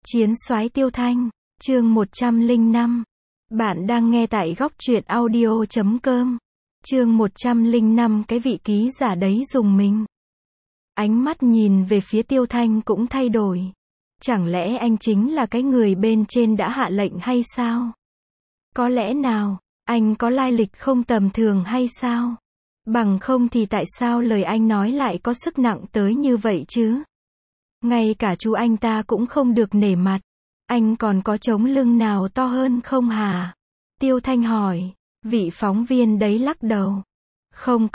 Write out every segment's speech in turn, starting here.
Chiến soái Tiêu Thanh, chương 105. Bạn đang nghe tại góc truyện audio.com. Chương 105. Cái vị ký giả đấy dùng mình. Ánh mắt nhìn về phía Tiêu Thanh cũng thay đổi. Chẳng lẽ anh chính là cái người bên trên đã hạ lệnh hay sao? Có lẽ nào, anh có lai lịch không tầm thường hay sao? Bằng không thì tại sao lời anh nói lại có sức nặng tới như vậy chứ? Ngay cả chú anh ta cũng không được nể mặt. Anh còn có chống lưng nào to hơn không hả? Tiêu Thanh hỏi. Vị phóng viên đấy lắc đầu. Không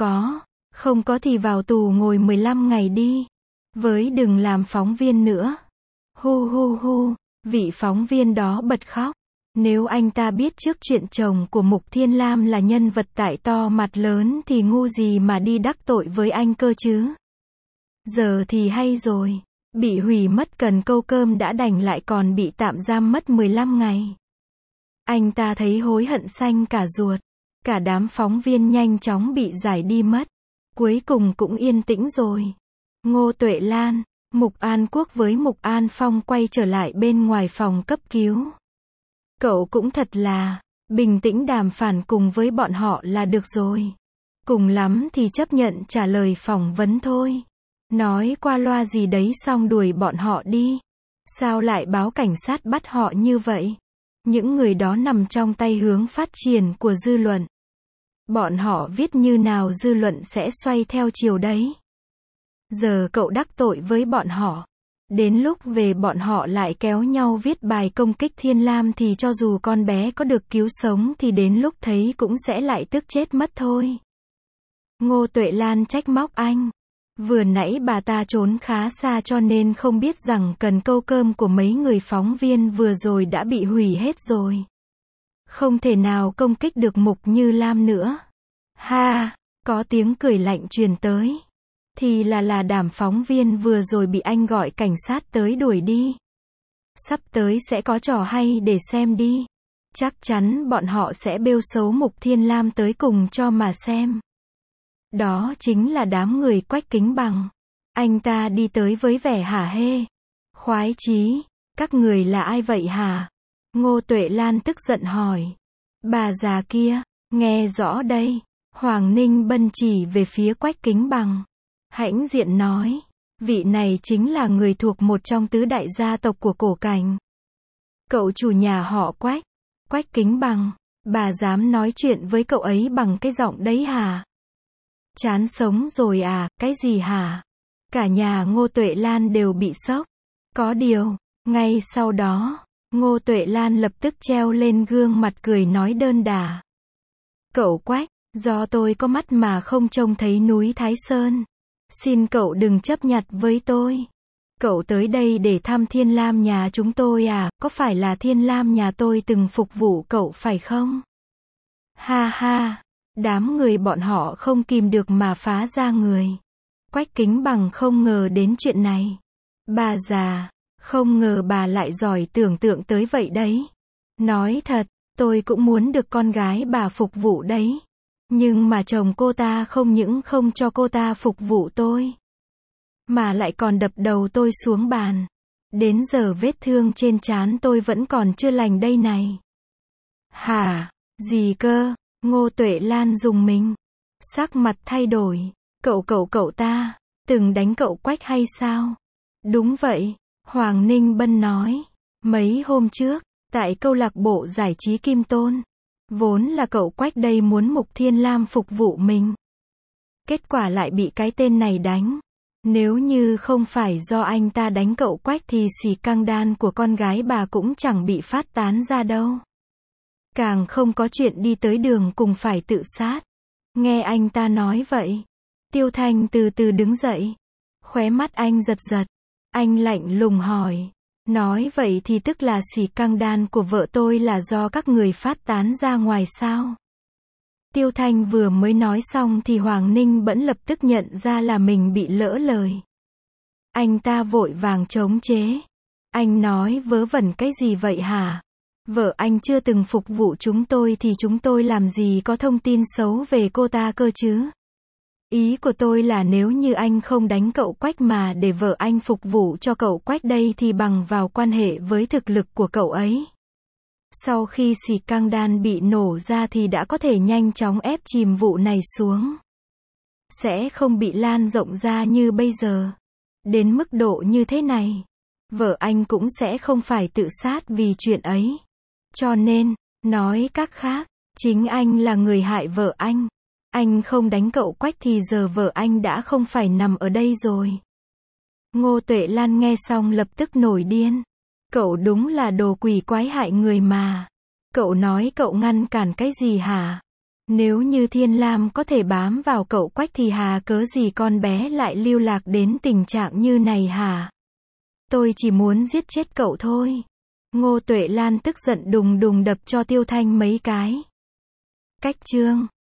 có thì vào tù ngồi 15 ngày đi. Với đừng làm phóng viên nữa. Hu hu hu, vị phóng viên đó bật khóc. Nếu anh ta biết trước chuyện chồng của Mục Thiên Lam là nhân vật tại to mặt lớn thì ngu gì mà đi đắc tội với anh cơ chứ. Giờ thì hay rồi. Bị hủy mất cần câu cơm đã đành lại còn bị tạm giam mất 15 ngày. Anh ta thấy hối hận xanh cả ruột. Cả đám phóng viên nhanh chóng bị giải đi mất. Cuối cùng cũng yên tĩnh rồi. Ngô Tuệ Lan, Mục An Quốc với Mục An Phong quay trở lại bên ngoài phòng cấp cứu. Cậu cũng thật là bình tĩnh đàm phán cùng với bọn họ là được rồi. Cùng lắm thì chấp nhận trả lời phỏng vấn thôi. Nói qua loa gì đấy xong đuổi bọn họ đi. Sao lại báo cảnh sát bắt họ như vậy? Những người đó nằm trong tay hướng phát triển của dư luận. Bọn họ viết như nào dư luận sẽ xoay theo chiều đấy. Giờ cậu đắc tội với bọn họ. Đến lúc về bọn họ lại kéo nhau viết bài công kích Thiên Lam thì cho dù con bé có được cứu sống thì đến lúc thấy cũng sẽ lại tức chết mất thôi. Ngô Tuệ Lan trách móc anh. Vừa nãy bà ta trốn khá xa cho nên không biết rằng cần câu cơm của mấy người phóng viên vừa rồi đã bị hủy hết rồi. Không thể nào công kích được Mục Như Lam nữa. Ha, có tiếng cười lạnh truyền tới. Thì là đám phóng viên vừa rồi bị anh gọi cảnh sát tới đuổi đi. Sắp tới sẽ có trò hay để xem đi. Chắc chắn bọn họ sẽ bêu xấu Mục Thiên Lam tới cùng cho mà xem. Đó chính là đám người Quách Kính Bằng. Anh ta đi tới với vẻ hả hê. Khoái chí, các người là ai vậy hả? Ngô Tuệ Lan tức giận hỏi. Bà già kia, nghe rõ đây. Hoàng Ninh Bân chỉ về phía Quách Kính Bằng. Hãnh diện nói, vị này chính là người thuộc một trong tứ đại gia tộc của Cổ Cảnh. Cậu chủ nhà họ Quách, Quách Kính Bằng, bà dám nói chuyện với cậu ấy bằng cái giọng đấy hả? Chán sống rồi à, cái gì hả? Cả nhà Ngô Tuệ Lan đều bị sốc. Có điều, ngay sau đó, Ngô Tuệ Lan lập tức treo lên gương mặt cười nói đơn đà. Cậu Quách, do tôi có mắt mà không trông thấy núi Thái Sơn. Xin cậu đừng chấp nhặt với tôi. Cậu tới đây để thăm Thiên Lam nhà chúng tôi à, có phải là Thiên Lam nhà tôi từng phục vụ cậu phải không? Ha ha, đám người bọn họ không kìm được mà phá ra người. Quách Kính Bằng không ngờ đến chuyện này. Bà già, không ngờ bà lại giỏi tưởng tượng tới vậy đấy. Nói thật, tôi cũng muốn được con gái bà phục vụ đấy. Nhưng mà chồng cô ta không những không cho cô ta phục vụ tôi, mà lại còn đập đầu tôi xuống bàn. Đến giờ vết thương trên trán tôi vẫn còn chưa lành đây này. Hả? Gì cơ? Ngô Tuệ Lan rùng mình. Sắc mặt thay đổi. Cậu ta, từng đánh cậu Quách hay sao? Đúng vậy, Hoàng Ninh Bân nói. Mấy hôm trước, tại câu lạc bộ giải trí Kim Tôn. Vốn là cậu Quách đây muốn Mục Thiên Lam phục vụ mình. Kết quả lại bị cái tên này đánh. Nếu như không phải do anh ta đánh cậu Quách thì xì căng đan của con gái bà cũng chẳng bị phát tán ra đâu. Càng không có chuyện đi tới đường cùng phải tự sát. Nghe anh ta nói vậy. Tiêu Thanh từ từ đứng dậy. Khóe mắt anh giật giật. Anh lạnh lùng hỏi. Nói vậy thì tức là xì căng đan của vợ tôi là do các người phát tán ra ngoài sao? Tiêu Thanh vừa mới nói xong thì Hoàng Ninh Bẫn lập tức nhận ra là mình bị lỡ lời. Anh ta vội vàng chống chế. Anh nói vớ vẩn cái gì vậy hả? Vợ anh chưa từng phục vụ chúng tôi thì chúng tôi làm gì có thông tin xấu về cô ta cơ chứ? Ý của tôi là nếu như anh không đánh cậu Quách mà để vợ anh phục vụ cho cậu Quách đây thì bằng vào quan hệ với thực lực của cậu ấy. Sau khi xì căng đan bị nổ ra thì đã có thể nhanh chóng ép chìm vụ này xuống. Sẽ không bị lan rộng ra như bây giờ. Đến mức độ như thế này. Vợ anh cũng sẽ không phải tự sát vì chuyện ấy. Cho nên, nói cách khác, chính anh là người hại vợ anh. Anh không đánh cậu Quách thì giờ vợ anh đã không phải nằm ở đây rồi. Ngô Tuệ Lan nghe xong lập tức nổi điên. Cậu đúng là đồ quỷ quái hại người mà. Cậu nói cậu ngăn cản cái gì hả? Nếu như Thiên Lam có thể bám vào cậu Quách thì hà cớ gì con bé lại lưu lạc đến tình trạng như này hả? Tôi chỉ muốn giết chết cậu thôi. Ngô Tuệ Lan tức giận đùng đùng đập cho Tiêu Thanh mấy cái. Cách chương